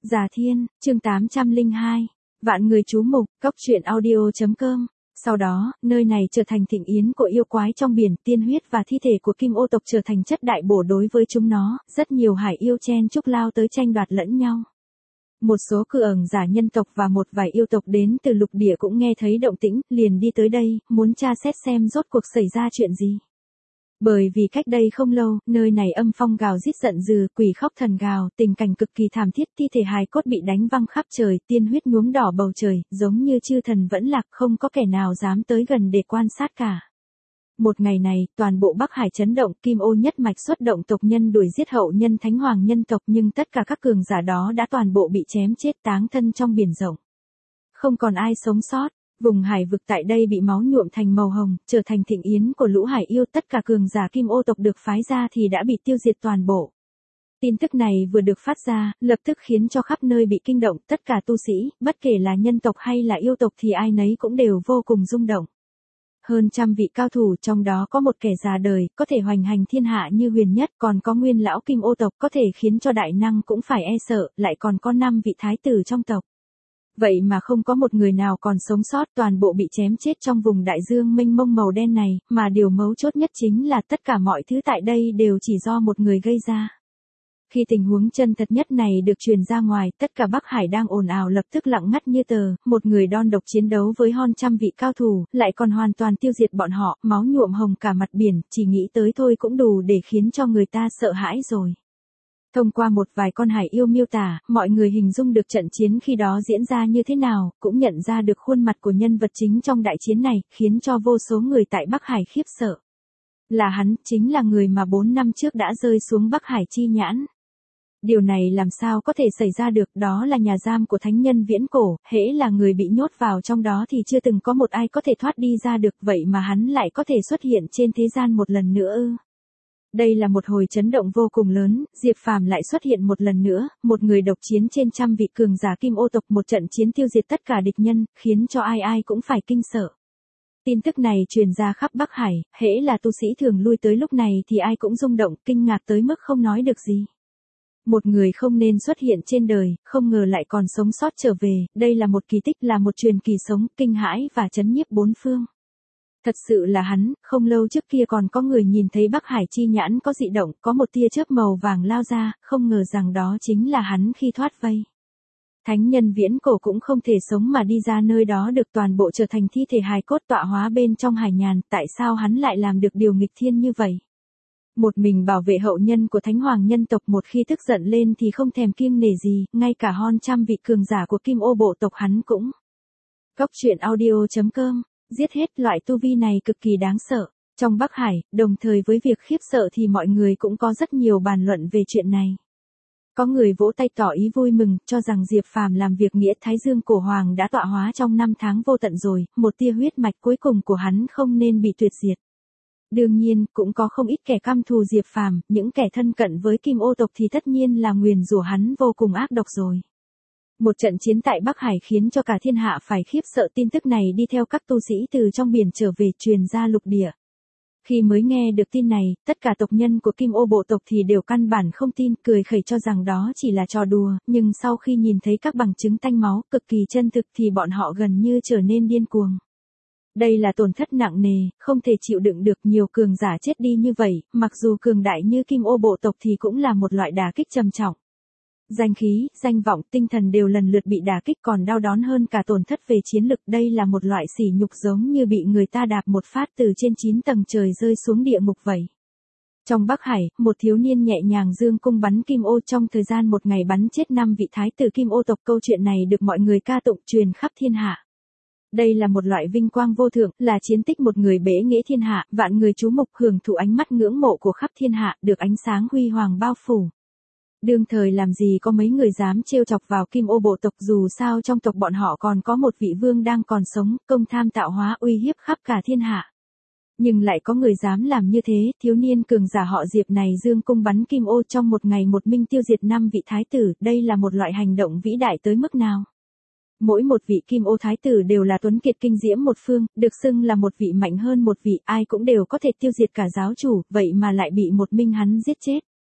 Già Thiên, chương 802. Vạn người chú mục, cóc truyện audio.com. Sau đó, nơi này trở thành thịnh yến của yêu quái trong biển, tiên huyết và thi thể của kim ô tộc trở thành chất đại bổ đối với chúng nó, rất nhiều hải yêu chen chúc lao tới tranh đoạt lẫn nhau. Một số cư ẩn giả nhân tộc và một vài yêu tộc đến từ lục địa cũng nghe thấy động tĩnh, liền đi tới đây, muốn tra xét xem rốt cuộc xảy ra chuyện gì. Bởi vì cách đây không lâu, nơi này âm phong gào rít giận dữ, quỷ khóc thần gào, tình cảnh cực kỳ thảm thiết, thi thể hài cốt bị đánh văng khắp trời, tiên huyết nhuốm đỏ bầu trời, giống như chư thần vẫn lạc, không có kẻ nào dám tới gần để quan sát cả. Một ngày này, toàn bộ Bắc Hải chấn động, kim ô nhất mạch xuất động tộc nhân đuổi giết hậu nhân thánh hoàng nhân tộc, nhưng tất cả các cường giả đó đã toàn bộ bị chém chết táng thân trong biển rộng. Không còn ai sống sót. Vùng hải vực tại đây bị máu nhuộm thành màu hồng, trở thành thịnh yến của lũ hải yêu, tất cả cường giả kim ô tộc được phái ra thì đã bị tiêu diệt toàn bộ. Tin tức này vừa được phát ra, lập tức khiến cho khắp nơi bị kinh động, tất cả tu sĩ, bất kể là nhân tộc hay là yêu tộc thì ai nấy cũng đều vô cùng rung động. Hơn trăm vị cao thủ, trong đó có một kẻ già đời, có thể hoành hành thiên hạ như Huyền Nhất, còn có nguyên lão kim ô tộc có thể khiến cho đại năng cũng phải e sợ, lại còn có 5 vị thái tử trong tộc. Vậy mà không có một người nào còn sống sót, toàn bộ bị chém chết trong vùng đại dương mênh mông màu đen này, mà điều mấu chốt nhất chính là tất cả mọi thứ tại đây đều chỉ do một người gây ra. Khi tình huống chân thật nhất này được truyền ra ngoài, tất cả Bắc Hải đang ồn ào lập tức lặng ngắt như tờ, một người đơn độc chiến đấu với hơn trăm vị cao thủ, lại còn hoàn toàn tiêu diệt bọn họ, máu nhuộm hồng cả mặt biển, chỉ nghĩ tới thôi cũng đủ để khiến cho người ta sợ hãi rồi. Thông qua một vài con hải yêu miêu tả, mọi người hình dung được trận chiến khi đó diễn ra như thế nào, cũng nhận ra được khuôn mặt của nhân vật chính trong đại chiến này, khiến cho vô số người tại Bắc Hải khiếp sợ. Là hắn, chính là người mà 4 năm trước đã rơi xuống Bắc Hải chi nhãn. Điều này làm sao có thể xảy ra được, đó là nhà giam của thánh nhân viễn cổ, hễ là người bị nhốt vào trong đó thì chưa từng có một ai có thể thoát đi ra được, vậy mà hắn lại có thể xuất hiện trên thế gian một lần nữa ư. Đây là một hồi chấn động vô cùng lớn, Diệp Phàm lại xuất hiện một lần nữa, một người độc chiến trên trăm vị cường giả kim ô tộc, một trận chiến tiêu diệt tất cả địch nhân, khiến cho ai ai cũng phải kinh sợ. Tin tức này truyền ra khắp Bắc Hải, hễ là tu sĩ thường lui tới lúc này thì ai cũng rung động, kinh ngạc tới mức không nói được gì. Một người không nên xuất hiện trên đời, không ngờ lại còn sống sót trở về, đây là một kỳ tích, là một truyền kỳ sống, kinh hãi và chấn nhiếp bốn phương. Thật sự là hắn, không lâu trước kia còn có người nhìn thấy Bắc Hải chi nhãn có dị động, có một tia chớp màu vàng lao ra, không ngờ rằng đó chính là hắn khi thoát vây. Thánh nhân viễn cổ cũng không thể sống mà đi ra nơi đó được, toàn bộ trở thành thi thể hài cốt tọa hóa bên trong hải nhàn, tại sao hắn lại làm được điều nghịch thiên như vậy? Một mình bảo vệ hậu nhân của thánh hoàng nhân tộc, một khi tức giận lên thì không thèm kiêng nể gì, ngay cả hơn trăm vị cường giả của kim ô bộ tộc hắn cũng. Cóc truyện audio.com. Giết hết loại tu vi này cực kỳ đáng sợ. Trong Bắc Hải, đồng thời với việc khiếp sợ thì mọi người cũng có rất nhiều bàn luận về chuyện này. Có người vỗ tay tỏ ý vui mừng, cho rằng Diệp Phàm làm việc nghĩa Thái Dương cổ hoàng đã tọa hóa trong 5 tháng vô tận rồi, một tia huyết mạch cuối cùng của hắn không nên bị tuyệt diệt. Đương nhiên, cũng có không ít kẻ căm thù Diệp Phàm, những kẻ thân cận với kim ô tộc thì tất nhiên là nguyền rủa hắn vô cùng ác độc rồi. Một trận chiến tại Bắc Hải khiến cho cả thiên hạ phải khiếp sợ, tin tức này đi theo các tu sĩ từ trong biển trở về, truyền ra lục địa. Khi mới nghe được tin này, tất cả tộc nhân của kim ô bộ tộc thì đều căn bản không tin, cười khẩy cho rằng đó chỉ là trò đùa, nhưng sau khi nhìn thấy các bằng chứng tanh máu, cực kỳ chân thực thì bọn họ gần như trở nên điên cuồng. Đây là tổn thất nặng nề, không thể chịu đựng được, nhiều cường giả chết đi như vậy, mặc dù cường đại như kim ô bộ tộc thì cũng là một loại đả kích trầm trọng. Danh khí, danh vọng, tinh thần đều lần lượt bị đả kích, còn đau đớn hơn cả tổn thất về chiến lực, đây là một loại sỉ nhục giống như bị người ta đạp một phát từ trên 9 tầng trời rơi xuống địa ngục vậy. Trong Bắc Hải, một thiếu niên nhẹ nhàng dương cung bắn kim ô, trong thời gian một ngày bắn chết 5 vị thái tử kim ô tộc, câu chuyện này được mọi người ca tụng truyền khắp thiên hạ. Đây là một loại vinh quang vô thượng, là chiến tích một người bế nghĩa thiên hạ, vạn người chú mục, hưởng thụ ánh mắt ngưỡng mộ của khắp thiên hạ, được ánh sáng huy hoàng bao phủ. Đương thời làm gì có mấy người dám trêu chọc vào kim ô bộ tộc, dù sao trong tộc bọn họ còn có một vị vương đang còn sống, công tham tạo hóa uy hiếp khắp cả thiên hạ. Nhưng lại có người dám làm như thế, thiếu niên cường giả họ Diệp này dương cung bắn kim ô, trong một ngày một mình tiêu diệt 5 vị thái tử, đây là một loại hành động vĩ đại tới mức nào? Mỗi một vị kim ô thái tử đều là tuấn kiệt kinh diễm một phương, được xưng là một vị mạnh hơn một vị, ai cũng đều có thể tiêu diệt cả giáo chủ, vậy mà lại bị một mình hắn giết chết.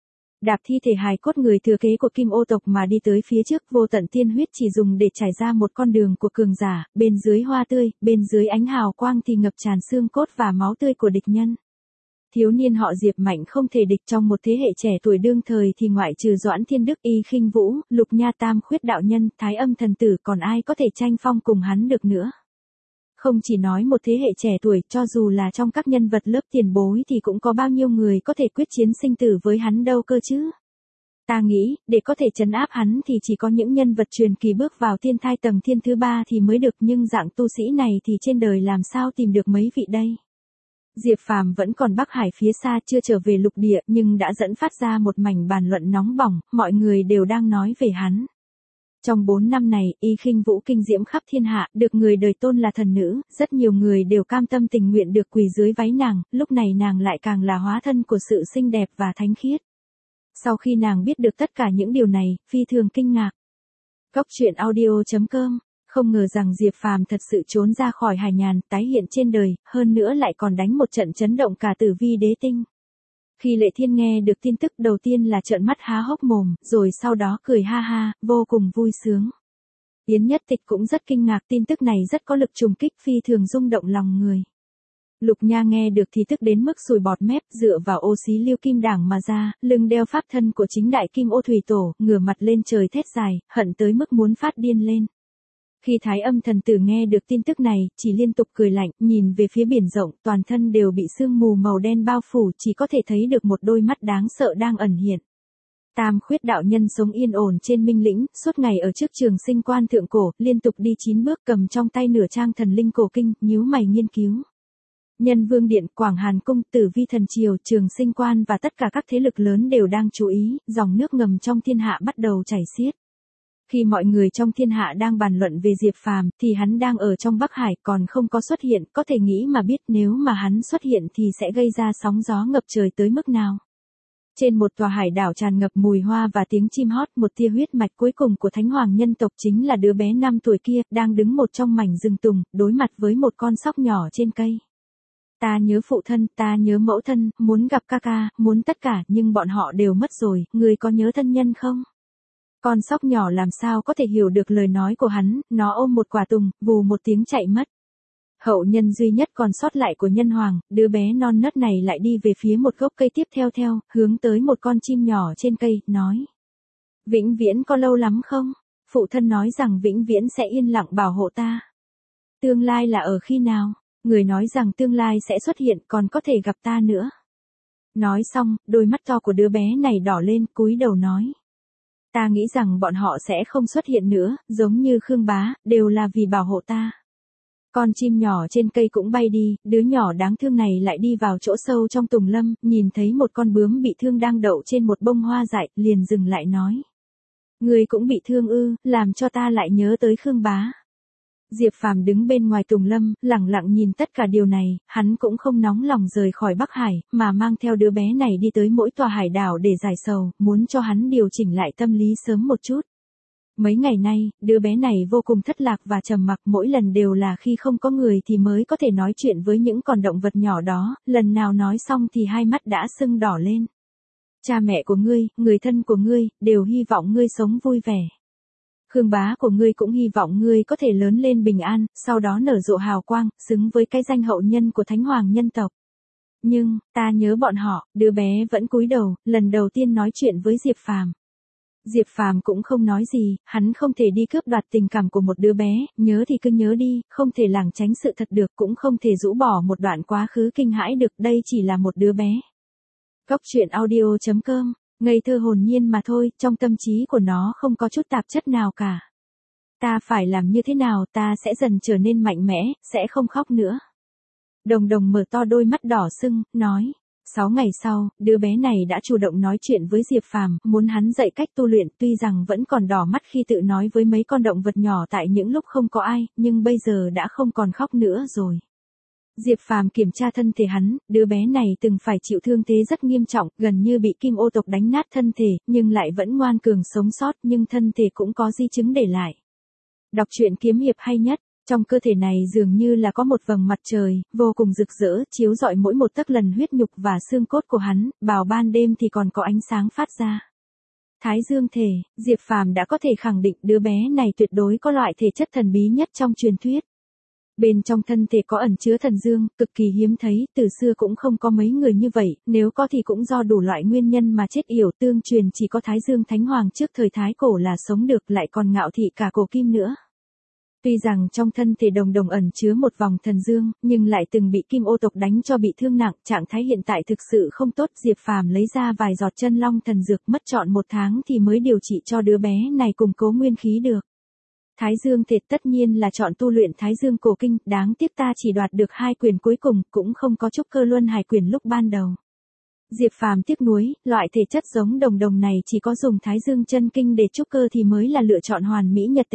Đạp thi thể hài cốt người thừa kế của Kim Ô tộc mà đi tới phía trước, vô tận tiên huyết chỉ dùng để trải ra một con đường của cường giả, bên dưới hoa tươi, bên dưới ánh hào quang thì ngập tràn xương cốt và máu tươi của địch nhân. Thiếu niên họ Diệp mạnh không thể địch, trong một thế hệ trẻ tuổi đương thời thì ngoại trừ Doãn Thiên Đức, Y Khinh Vũ, Lục Nha Tam Khuyết đạo nhân, Thái Âm thần tử còn ai có thể tranh phong cùng hắn được nữa. Không chỉ nói một thế hệ trẻ tuổi, cho dù là trong các nhân vật lớp tiền bối thì cũng có bao nhiêu người có thể quyết chiến sinh tử với hắn đâu cơ chứ. Ta nghĩ, để có thể trấn áp hắn thì chỉ có những nhân vật truyền kỳ bước vào thiên thai tầng thiên thứ 3 thì mới được, nhưng dạng tu sĩ này thì trên đời làm sao tìm được mấy vị đây. Diệp Phàm vẫn còn Bắc Hải phía xa, chưa trở về lục địa, nhưng đã dẫn phát ra một mảnh bàn luận nóng bỏng, mọi người đều đang nói về hắn. Trong 4 năm này, Y Khinh Vũ kinh diễm khắp thiên hạ, được người đời tôn là thần nữ, rất nhiều người đều cam tâm tình nguyện được quỳ dưới váy nàng, lúc này nàng lại càng là hóa thân của sự xinh đẹp và thánh khiết. Sau khi nàng biết được tất cả những điều này, phi thường kinh ngạc. Cốc truyện audio.com, không ngờ rằng Diệp Phàm thật sự trốn ra khỏi hải nhàn, tái hiện trên đời, hơn nữa lại còn đánh một trận chấn động cả tử vi đế tinh. Khi Lệ Thiên nghe được tin tức đầu tiên là trợn mắt há hốc mồm, rồi sau đó cười ha ha, vô cùng vui sướng. Yến Nhất Tịch cũng rất kinh ngạc, tin tức này rất có lực trùng kích, phi thường rung động lòng người. Lục Nha nghe được thì tức đến mức sùi bọt mép, dựa vào ô xí lưu kim đảng mà ra, lưng đeo pháp thân của chính đại Kim Ô Thủy Tổ, ngửa mặt lên trời thét dài, hận tới mức muốn phát điên lên. Khi Thái Âm thần tử nghe được tin tức này, chỉ liên tục cười lạnh, nhìn về phía biển rộng, toàn thân đều bị sương mù màu đen bao phủ, chỉ có thể thấy được một đôi mắt đáng sợ đang ẩn hiện. Tam Khuyết đạo nhân sống yên ổn trên Minh Lĩnh, suốt ngày ở trước Trường Sinh Quan thượng cổ, liên tục đi 9 bước, cầm trong tay nửa trang thần linh cổ kinh, nhíu mày nghiên cứu. Nhân Vương Điện, Quảng Hàn Cung, Tử Vi Thần Triều, Trường Sinh Quan và tất cả các thế lực lớn đều đang chú ý, dòng nước ngầm trong thiên hạ bắt đầu chảy xiết. Khi mọi người trong thiên hạ đang bàn luận về Diệp Phàm, thì hắn đang ở trong Bắc Hải, còn không có xuất hiện, có thể nghĩ mà biết nếu mà hắn xuất hiện thì sẽ gây ra sóng gió ngập trời tới mức nào. Trên một tòa hải đảo tràn ngập mùi hoa và tiếng chim hót, một tia huyết mạch cuối cùng của Thánh Hoàng nhân tộc chính là đứa bé 5 tuổi kia, đang đứng một trong mảnh rừng tùng, đối mặt với một con sóc nhỏ trên cây. Ta nhớ phụ thân, ta nhớ mẫu thân, muốn gặp ca ca, muốn tất cả, nhưng bọn họ đều mất rồi, người có nhớ thân nhân không? Con sóc nhỏ làm sao có thể hiểu được lời nói của hắn, nó ôm một quả tùng, vù một tiếng chạy mất. Hậu nhân duy nhất còn sót lại của nhân hoàng, đứa bé non nớt này lại đi về phía một gốc cây tiếp theo, hướng tới một con chim nhỏ trên cây, nói. Vĩnh viễn có lâu lắm không? Phụ thân nói rằng vĩnh viễn sẽ yên lặng bảo hộ ta. Tương lai là ở khi nào? Người nói rằng tương lai sẽ xuất hiện, còn có thể gặp ta nữa. Nói xong, đôi mắt to của đứa bé này đỏ lên, cúi đầu nói. Ta nghĩ rằng bọn họ sẽ không xuất hiện nữa, giống như Khương Bá, đều là vì bảo hộ ta. Con chim nhỏ trên cây cũng bay đi, đứa nhỏ đáng thương này lại đi vào chỗ sâu trong tùng lâm, nhìn thấy một con bướm bị thương đang đậu trên một bông hoa dại, liền dừng lại nói. Người cũng bị thương ư, làm cho ta lại nhớ tới Khương Bá. Diệp Phàm đứng bên ngoài tùng lâm, lẳng lặng nhìn tất cả điều này, hắn cũng không nóng lòng rời khỏi Bắc Hải, mà mang theo đứa bé này đi tới mỗi tòa hải đảo để giải sầu, muốn cho hắn điều chỉnh lại tâm lý sớm một chút. Mấy ngày nay, đứa bé này vô cùng thất lạc và trầm mặc, mỗi lần đều là khi không có người thì mới có thể nói chuyện với những con động vật nhỏ đó, lần nào nói xong thì hai mắt đã sưng đỏ lên. Cha mẹ của ngươi, người thân của ngươi, đều hy vọng ngươi sống vui vẻ. Khương Bá của ngươi cũng hy vọng ngươi có thể lớn lên bình an, sau đó nở rộ hào quang, xứng với cái danh hậu nhân của Thánh Hoàng nhân tộc. Nhưng, ta nhớ bọn họ, đứa bé vẫn cúi đầu, lần đầu tiên nói chuyện với Diệp Phàm. Diệp Phàm cũng không nói gì, hắn không thể đi cướp đoạt tình cảm của một đứa bé, nhớ thì cứ nhớ đi, không thể lảng tránh sự thật được, cũng không thể rũ bỏ một đoạn quá khứ kinh hãi được, đây chỉ là một đứa bé. Cốc truyện audio.com, ngây thơ hồn nhiên mà thôi, trong tâm trí của nó không có chút tạp chất nào cả. Ta phải làm như thế nào, ta sẽ dần trở nên mạnh mẽ, sẽ không khóc nữa. Đồng Đồng mở to đôi mắt đỏ sưng, nói. 6 ngày sau, đứa bé này đã chủ động nói chuyện với Diệp Phàm, muốn hắn dạy cách tu luyện, tuy rằng vẫn còn đỏ mắt khi tự nói với mấy con động vật nhỏ tại những lúc không có ai, nhưng bây giờ đã không còn khóc nữa rồi. Diệp Phàm kiểm tra thân thể hắn, đứa bé này từng phải chịu thương thế rất nghiêm trọng, gần như bị Kim Ô tộc đánh nát thân thể, nhưng lại vẫn ngoan cường sống sót, nhưng thân thể cũng có di chứng để lại. Đọc truyện kiếm hiệp hay nhất. Trong cơ thể này dường như là có một vầng mặt trời, vô cùng rực rỡ, chiếu rọi mỗi một tấc lần huyết nhục và xương cốt của hắn, vào ban đêm thì còn có ánh sáng phát ra. Thái dương thể, Diệp Phàm đã có thể khẳng định đứa bé này tuyệt đối có loại thể chất thần bí nhất trong truyền thuyết. Bên trong thân thể có ẩn chứa thần dương, cực kỳ hiếm thấy, từ xưa cũng không có mấy người như vậy, nếu có thì cũng do đủ loại nguyên nhân mà chết yểu, tương truyền chỉ có Thái Dương Thánh Hoàng trước thời Thái Cổ là sống được, lại còn ngạo thị cả cổ kim nữa. Tuy rằng trong thân thể Đồng Đồng ẩn chứa một vòng thần dương, nhưng lại từng bị Kim Ô tộc đánh cho bị thương nặng, trạng thái hiện tại thực sự không tốt. Diệp Phàm lấy ra vài giọt chân long thần dược, mất trọn 1 tháng thì mới điều trị cho đứa bé này củng cố nguyên khí được. Thái Dương thể tất nhiên là chọn tu luyện Thái Dương cổ kinh, đáng tiếc ta chỉ đoạt được 2 quyền cuối cùng, cũng không có trúc cơ luân hải quyền lúc ban đầu. Diệp Phàm tiếc nuối, loại thể chất giống Đồng Đồng này chỉ có dùng Thái Dương chân kinh để trúc cơ thì mới là lựa chọn hoàn mỹ nhật tề.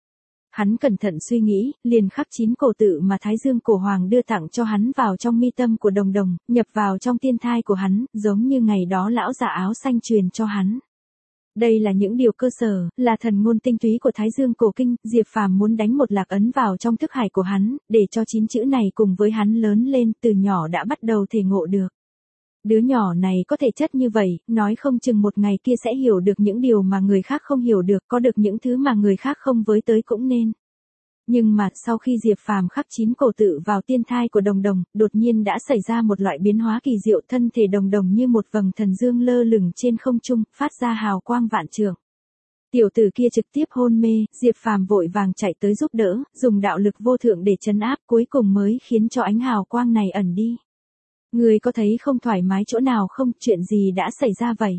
Hắn cẩn thận suy nghĩ, liền khắc 9 cổ tự mà Thái Dương cổ hoàng đưa tặng cho hắn vào trong mi tâm của Đồng Đồng, nhập vào trong tiên thai của hắn, giống như ngày đó lão già áo xanh truyền cho hắn. Đây là những điều cơ sở, là thần ngôn tinh túy của Thái Dương cổ kinh, Diệp Phàm muốn đánh một lạc ấn vào trong thức hải của hắn, để cho 9 chữ này cùng với hắn lớn lên, từ nhỏ đã bắt đầu thể ngộ được. Đứa nhỏ này có thể chất như vậy, nói không chừng một ngày kia sẽ hiểu được những điều mà người khác không hiểu được, có được những thứ mà người khác không với tới cũng nên. Nhưng mà sau khi Diệp Phàm khắc 9 cổ tự vào tiên thai của Đồng Đồng, đột nhiên đã xảy ra một loại biến hóa kỳ diệu, thân thể Đồng Đồng như một vầng thần dương lơ lửng trên không trung, phát ra hào quang vạn trượng. Tiểu tử kia trực tiếp hôn mê, Diệp Phàm vội vàng chạy tới giúp đỡ, dùng đạo lực vô thượng để trấn áp, cuối cùng mới khiến cho ánh hào quang này ẩn đi. Người có thấy không thoải mái chỗ nào không, chuyện gì đã xảy ra vậy?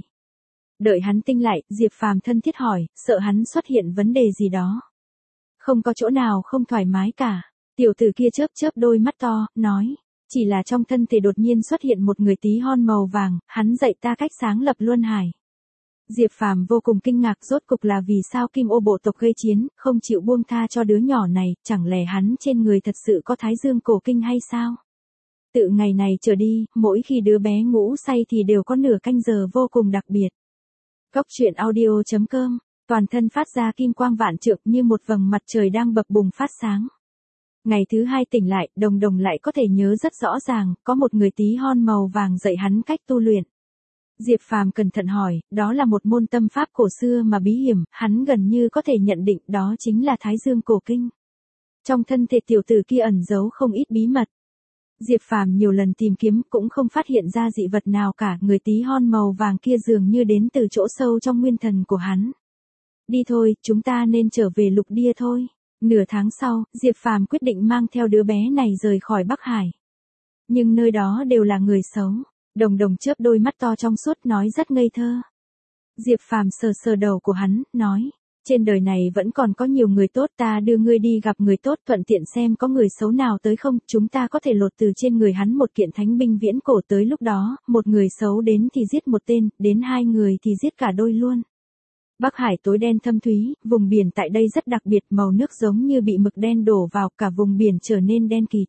Đợi hắn tinh lại, Diệp Phàm thân thiết hỏi, sợ hắn xuất hiện vấn đề gì đó. Không có chỗ nào không thoải mái cả. Tiểu tử kia chớp chớp đôi mắt to, nói, chỉ là trong thân thể đột nhiên xuất hiện một người tí hon màu vàng, hắn dạy ta cách sáng lập luân hải. Diệp Phàm vô cùng kinh ngạc, rốt cục là vì sao Kim Ô bộ tộc gây chiến, không chịu buông tha cho đứa nhỏ này, chẳng lẽ hắn trên người thật sự có Thái Dương cổ kinh hay sao? Từ ngày này trở đi, mỗi khi đứa bé ngủ say thì đều có nửa canh giờ vô cùng đặc biệt. Cốc truyện audio.com, toàn thân phát ra kim quang vạn trượng như một vầng mặt trời đang bập bùng phát sáng. Ngày thứ 2 tỉnh lại, Đồng Đồng lại có thể nhớ rất rõ ràng, có một người tí hon màu vàng dạy hắn cách tu luyện. Diệp Phàm cẩn thận hỏi, đó là một môn tâm pháp cổ xưa mà bí hiểm, hắn gần như có thể nhận định đó chính là Thái Dương cổ kinh. Trong thân thể tiểu tử kia ẩn giấu không ít bí mật. Diệp Phàm nhiều lần tìm kiếm cũng không phát hiện ra dị vật nào cả, người tí hon màu vàng kia dường như đến từ chỗ sâu trong nguyên thần của hắn. Đi thôi, chúng ta nên trở về Lục Địa thôi. Nửa tháng sau, Diệp Phàm quyết định mang theo đứa bé này rời khỏi Bắc Hải. Nhưng nơi đó đều là người xấu. Đồng Đồng chớp đôi mắt to trong suốt nói rất ngây thơ. Diệp Phàm sờ sờ đầu của hắn, nói, trên đời này vẫn còn có nhiều người tốt, ta đưa ngươi đi gặp người tốt, thuận tiện xem có người xấu nào tới không, chúng ta có thể lột từ trên người hắn một kiện thánh binh viễn cổ, tới lúc đó, một người xấu đến thì giết một tên, đến 2 người thì giết cả đôi luôn. Bắc Hải tối đen thâm thúy, vùng biển tại đây rất đặc biệt, màu nước giống như bị mực đen đổ vào, cả vùng biển trở nên đen kịt.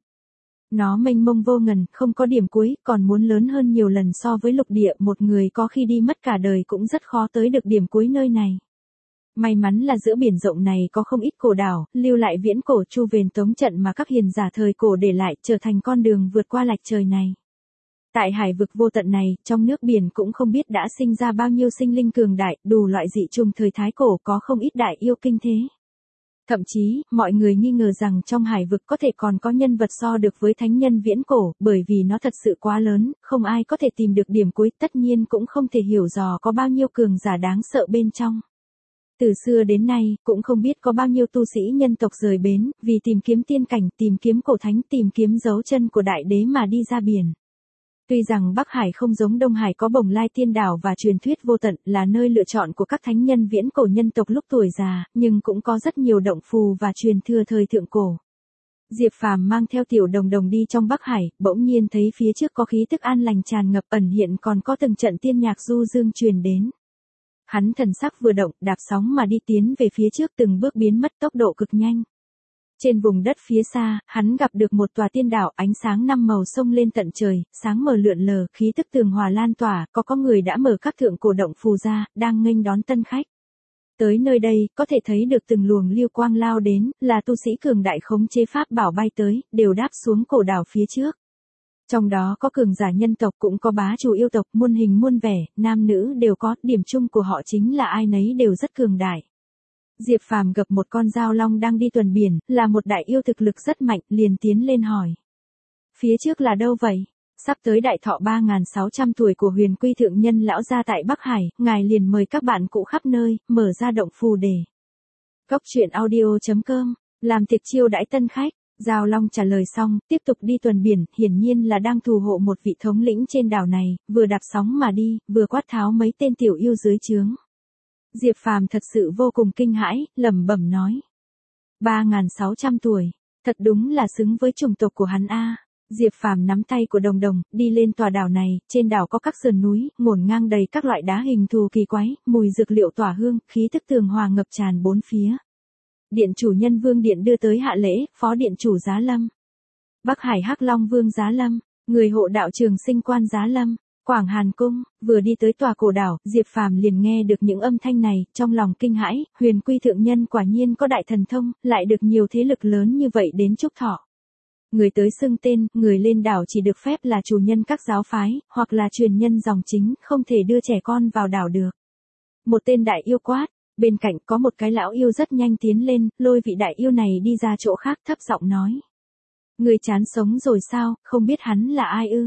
Nó mênh mông vô ngần, không có điểm cuối, còn muốn lớn hơn nhiều lần so với lục địa, một người có khi đi mất cả đời cũng rất khó tới được điểm cuối nơi này. May mắn là giữa biển rộng này có không ít cổ đảo, lưu lại viễn cổ chu vền tống trận mà các hiền giả thời cổ để lại, trở thành con đường vượt qua lạch trời này. Tại hải vực vô tận này, trong nước biển cũng không biết đã sinh ra bao nhiêu sinh linh cường đại, đủ loại dị trùng thời thái cổ, có không ít đại yêu kinh thế. Thậm chí, mọi người nghi ngờ rằng trong hải vực có thể còn có nhân vật so được với thánh nhân viễn cổ, bởi vì nó thật sự quá lớn, không ai có thể tìm được điểm cuối, tất nhiên cũng không thể hiểu dò có bao nhiêu cường giả đáng sợ bên trong. Từ xưa đến nay, cũng không biết có bao nhiêu tu sĩ nhân tộc rời bến, vì tìm kiếm tiên cảnh, tìm kiếm cổ thánh, tìm kiếm dấu chân của đại đế mà đi ra biển. Tuy rằng Bắc Hải không giống Đông Hải có Bồng Lai Tiên Đảo và truyền thuyết vô tận là nơi lựa chọn của các thánh nhân viễn cổ nhân tộc lúc tuổi già, nhưng cũng có rất nhiều động phù và truyền thừa thời thượng cổ. Diệp Phàm mang theo Tiểu Đồng Đồng đi trong Bắc Hải, bỗng nhiên thấy phía trước có khí tức an lành tràn ngập, ẩn hiện còn có từng trận tiên nhạc du dương truyền đến. Hắn thần sắc vừa động, đạp sóng mà đi tiến về phía trước, từng bước biến mất, tốc độ cực nhanh. Trên vùng đất phía xa, hắn gặp được một tòa tiên đảo, ánh sáng 5 màu xông lên tận trời, sáng mờ lượn lờ, khí tức tường hòa lan tỏa, có người đã mở các thượng cổ động phù ra, đang nghênh đón tân khách. Tới nơi đây, có thể thấy được từng luồng lưu quang lao đến, là tu sĩ cường đại khống chế pháp bảo bay tới, đều đáp xuống cổ đảo phía trước. Trong đó có cường giả nhân tộc cũng có bá chủ yêu tộc muôn hình muôn vẻ, nam nữ đều có, điểm chung của họ chính là ai nấy đều rất cường đại. Diệp Phàm gặp một con dao long đang đi tuần biển, là một đại yêu thực lực rất mạnh, liền tiến lên hỏi. Phía trước là đâu vậy? Sắp tới đại thọ 3.600 tuổi của Huyền Quy Thượng Nhân lão gia tại Bắc Hải, ngài liền mời các bạn cụ khắp nơi, mở ra động phù để. Cốc truyện audio.com, làm tiệc chiêu đãi tân khách. Giao Long trả lời xong, tiếp tục đi tuần biển, hiển nhiên là đang thù hộ một vị thống lĩnh trên đảo này, vừa đạp sóng mà đi, vừa quát tháo mấy tên tiểu yêu dưới trướng. Diệp Phàm thật sự vô cùng kinh hãi, lẩm bẩm nói. 3.600 tuổi, thật đúng là xứng với chủng tộc của hắn a. Diệp Phàm nắm tay của Đồng Đồng, đi lên tòa đảo này, trên đảo có các sườn núi, ngổn ngang đầy các loại đá hình thù kỳ quái, mùi dược liệu tỏa hương, khí tức tường hòa ngập tràn bốn phía. Điện chủ Nhân Vương Điện đưa tới hạ lễ, phó điện chủ Giá Lâm. Bắc Hải Hắc Long Vương Giá Lâm, người hộ đạo Trường Sinh Quan Giá Lâm, Quảng Hàn Cung, vừa đi tới tòa cổ đảo, Diệp Phàm liền nghe được những âm thanh này, trong lòng kinh hãi, Huyền Quy Thượng Nhân quả nhiên có đại thần thông, lại được nhiều thế lực lớn như vậy đến chúc thọ. Người tới xưng tên, người lên đảo chỉ được phép là chủ nhân các giáo phái, hoặc là truyền nhân dòng chính, không thể đưa trẻ con vào đảo được. Một tên đại yêu quát, bên cạnh có một cái lão yêu rất nhanh tiến lên, lôi vị đại yêu này đi ra chỗ khác thấp giọng nói. Người chán sống rồi sao, không biết hắn là ai ư?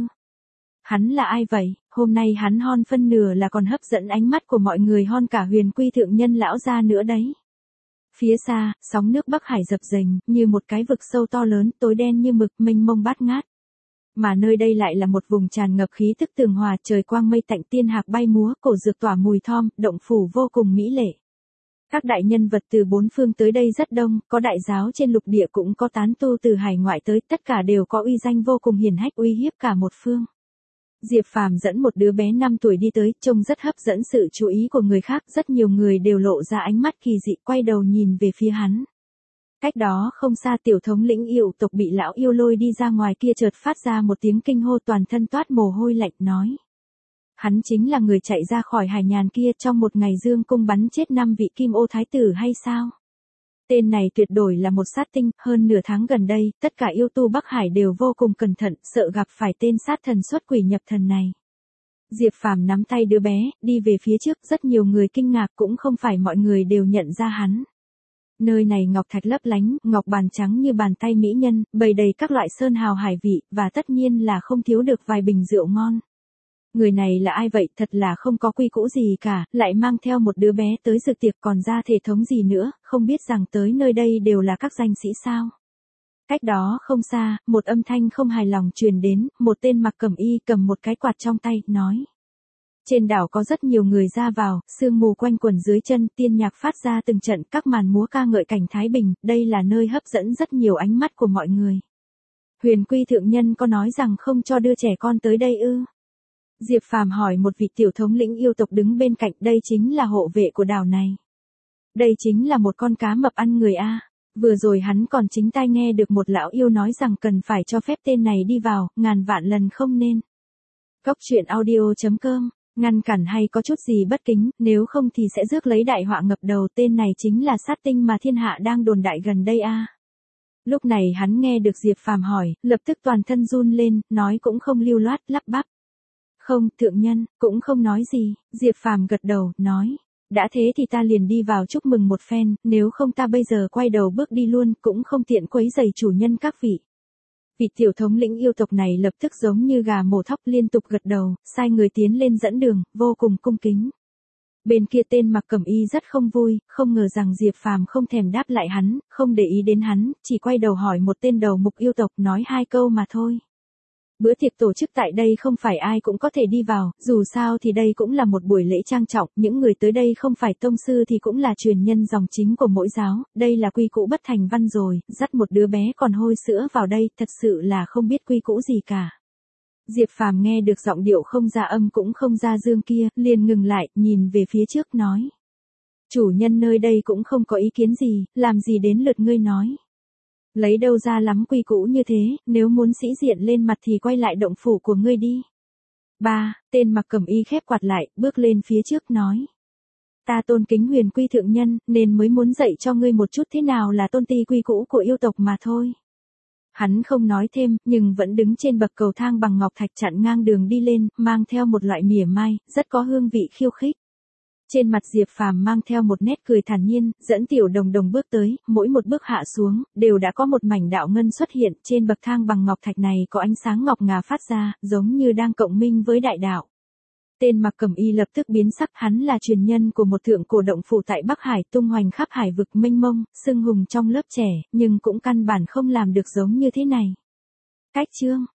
Hắn là ai vậy, hôm nay hắn hon phân nửa là còn hấp dẫn ánh mắt của mọi người hon cả Huyền Quy Thượng Nhân lão gia nữa đấy. Phía xa, sóng nước Bắc Hải dập dềnh, như một cái vực sâu to lớn, tối đen như mực, mênh mông bát ngát. Mà nơi đây lại là một vùng tràn ngập khí tức tường hòa, trời quang mây tạnh, tiên hạc bay múa, cổ dược tỏa mùi thơm, động phủ vô cùng mỹ lệ. Các đại nhân vật từ bốn phương tới đây rất đông, có đại giáo trên lục địa cũng có tán tu từ hải ngoại tới, tất cả đều có uy danh vô cùng hiển hách, uy hiếp cả một phương. Diệp Phàm dẫn một đứa bé 5 tuổi đi tới, trông rất hấp dẫn sự chú ý của người khác, rất nhiều người đều lộ ra ánh mắt kỳ dị, quay đầu nhìn về phía hắn. Cách đó không xa tiểu thống lĩnh yêu tộc bị lão yêu lôi đi ra ngoài kia chợt phát ra một tiếng kinh hô, toàn thân toát mồ hôi lạnh, nói. Hắn chính là người chạy ra khỏi hải nhàn kia trong một ngày dương cung bắn chết 5 vị kim ô thái tử hay sao? Tên này tuyệt đối là một sát tinh, hơn nửa tháng gần đây, tất cả yêu tu Bắc Hải đều vô cùng cẩn thận, sợ gặp phải tên sát thần xuất quỷ nhập thần này. Diệp Phàm nắm tay đứa bé, đi về phía trước, rất nhiều người kinh ngạc, cũng không phải mọi người đều nhận ra hắn. Nơi này ngọc thạch lấp lánh, ngọc bàn trắng như bàn tay mỹ nhân, bày đầy các loại sơn hào hải vị, và tất nhiên là không thiếu được vài bình rượu ngon. Người này là ai vậy, thật là không có quy củ gì cả, lại mang theo một đứa bé tới dự tiệc, còn ra thể thống gì nữa, không biết rằng tới nơi đây đều là các danh sĩ sao. Cách đó không xa, một âm thanh không hài lòng truyền đến, một tên mặc cẩm y cầm một cái quạt trong tay, nói. Trên đảo có rất nhiều người ra vào, sương mù quanh quẩn dưới chân, tiên nhạc phát ra từng trận, các màn múa ca ngợi cảnh Thái Bình, đây là nơi hấp dẫn rất nhiều ánh mắt của mọi người. Huyền Quy Thượng Nhân có nói rằng không cho đưa trẻ con tới đây ư? Diệp Phàm hỏi một vị tiểu thống lĩnh yêu tộc đứng bên cạnh, đây chính là hộ vệ của đảo này. Đây chính là một con cá mập ăn người a. Vừa rồi hắn còn chính tai nghe được một lão yêu nói rằng cần phải cho phép tên này đi vào, ngàn vạn lần không nên. Cốc truyện audio.com, ngăn cản hay có chút gì bất kính, nếu không thì sẽ rước lấy đại họa ngập đầu, tên này chính là sát tinh mà thiên hạ đang đồn đại gần đây a. Lúc này hắn nghe được Diệp Phàm hỏi, lập tức toàn thân run lên, nói cũng không lưu loát, lắp bắp. Không, thượng nhân, cũng không nói gì, Diệp Phàm gật đầu, nói. Đã thế thì ta liền đi vào chúc mừng một phen, nếu không ta bây giờ quay đầu bước đi luôn, cũng không tiện quấy rầy chủ nhân các vị. Vị tiểu thống lĩnh yêu tộc này lập tức giống như gà mổ thóc liên tục gật đầu, sai người tiến lên dẫn đường, vô cùng cung kính. Bên kia tên mặc cẩm y rất không vui, không ngờ rằng Diệp Phàm không thèm đáp lại hắn, không để ý đến hắn, chỉ quay đầu hỏi một tên đầu mục yêu tộc, nói 2 câu mà thôi. Bữa tiệc tổ chức tại đây không phải ai cũng có thể đi vào, dù sao thì đây cũng là một buổi lễ trang trọng, những người tới đây không phải tông sư thì cũng là truyền nhân dòng chính của mỗi giáo, đây là quy củ bất thành văn rồi, dắt một đứa bé còn hôi sữa vào đây, thật sự là không biết quy củ gì cả. Diệp Phàm nghe được giọng điệu không ra âm cũng không ra dương kia, liền ngừng lại, nhìn về phía trước nói. Chủ nhân nơi đây cũng không có ý kiến gì, làm gì đến lượt ngươi nói. Lấy đâu ra lắm quy củ như thế, nếu muốn sĩ diện lên mặt thì quay lại động phủ của ngươi đi. Tên mặc cẩm y khép quạt lại, bước lên phía trước nói. Ta tôn kính huyền quy thượng nhân, nên mới muốn dạy cho ngươi một chút thế nào là tôn ti quy cũ của yêu tộc mà thôi. Hắn không nói thêm, nhưng vẫn đứng trên bậc cầu thang bằng ngọc thạch chặn ngang đường đi lên, mang theo một loại mỉa mai, rất có hương vị khiêu khích. Trên mặt Diệp Phàm mang theo một nét cười thản nhiên, dẫn Tiểu Đồng Đồng bước tới, mỗi một bước hạ xuống, đều đã có một mảnh đạo ngân xuất hiện, trên bậc thang bằng ngọc thạch này có ánh sáng ngọc ngà phát ra, giống như đang cộng minh với đại đạo. Tên Mặc Cẩm Y lập tức biến sắc, hắn là truyền nhân của một thượng cổ động phủ tại Bắc Hải, tung hoành khắp hải vực mênh mông, xưng hùng trong lớp trẻ, nhưng cũng căn bản không làm được giống như thế này. Cách chương